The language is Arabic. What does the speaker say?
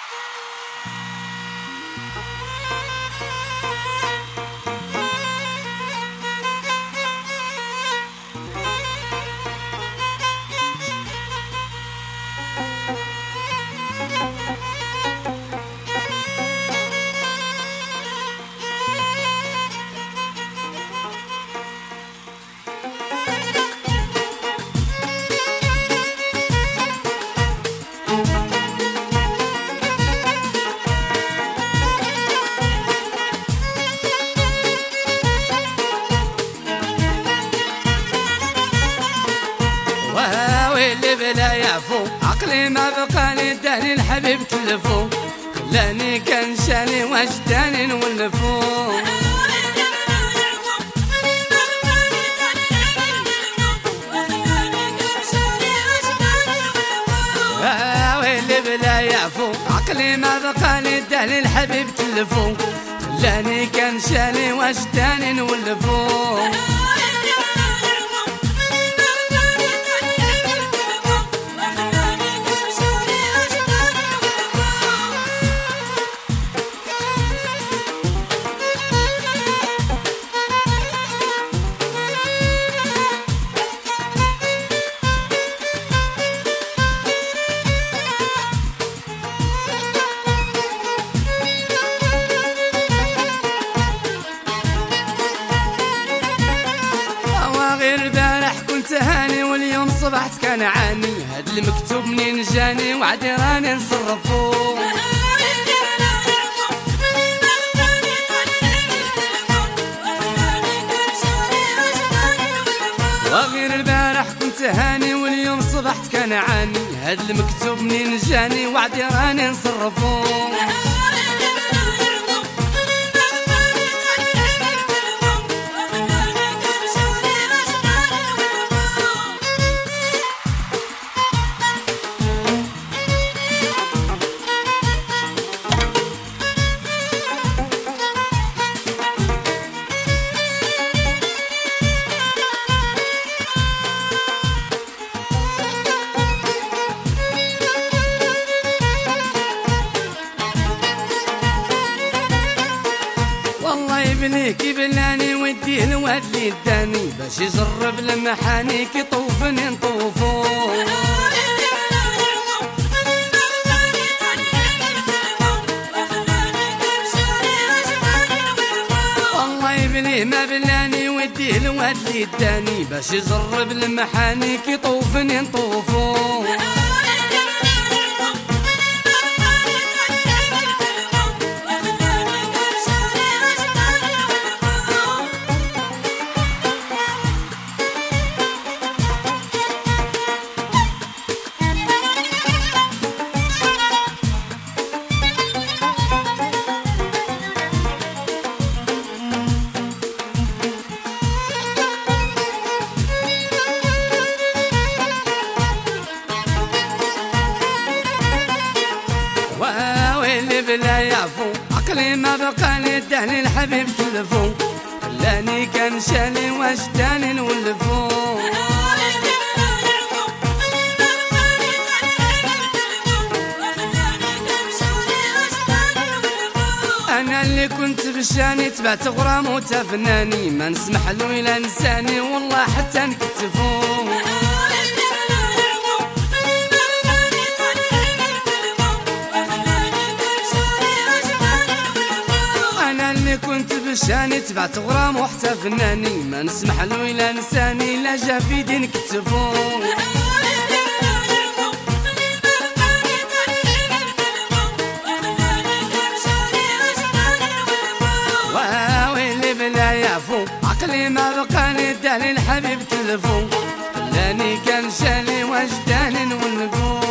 واللي بلا يعفو عقلي ما بقى لي داني الحبيب تلفو خلاني كان شاني واش داني نولفو واللي بلا يعفو عقلي ما بقى لي داني الحبيب تلفو خلاني كان شاني واش داني نولفو هاني واليوم صبحت كان عاني هاد المكتوب منين جاني وعدي راني نصرفو وغير البارح كنت هاني واليوم صبحت كان عاني هاد المكتوب منين جاني وعدي راني نصرفو يبنيك يبلاني وديه الواد اللي داني باش يجرب لمحاني كي طوفني نطوفو والله يبنيه ما بلاني وديه الواد اللي داني باش يجرب لمحاني كي طوفني نطوفو واللي بلا يعفو عقلي ما بقى لي داني الحبيب تلفو خلاني كان شاني واش داني نولفو انا اللي كنت بشاني تبعت غرام وتفناني ما نسمح له الا نساني والله حتى نكتفو كنت بشاني تبعت غرام وحتى فناني ما نسمح له الا نساني لا جا في دين كتفو واللي بلا يعفو عقلي ما بقى لي داني الحبيب تلفو خلاني كان شاني واش داني نولفو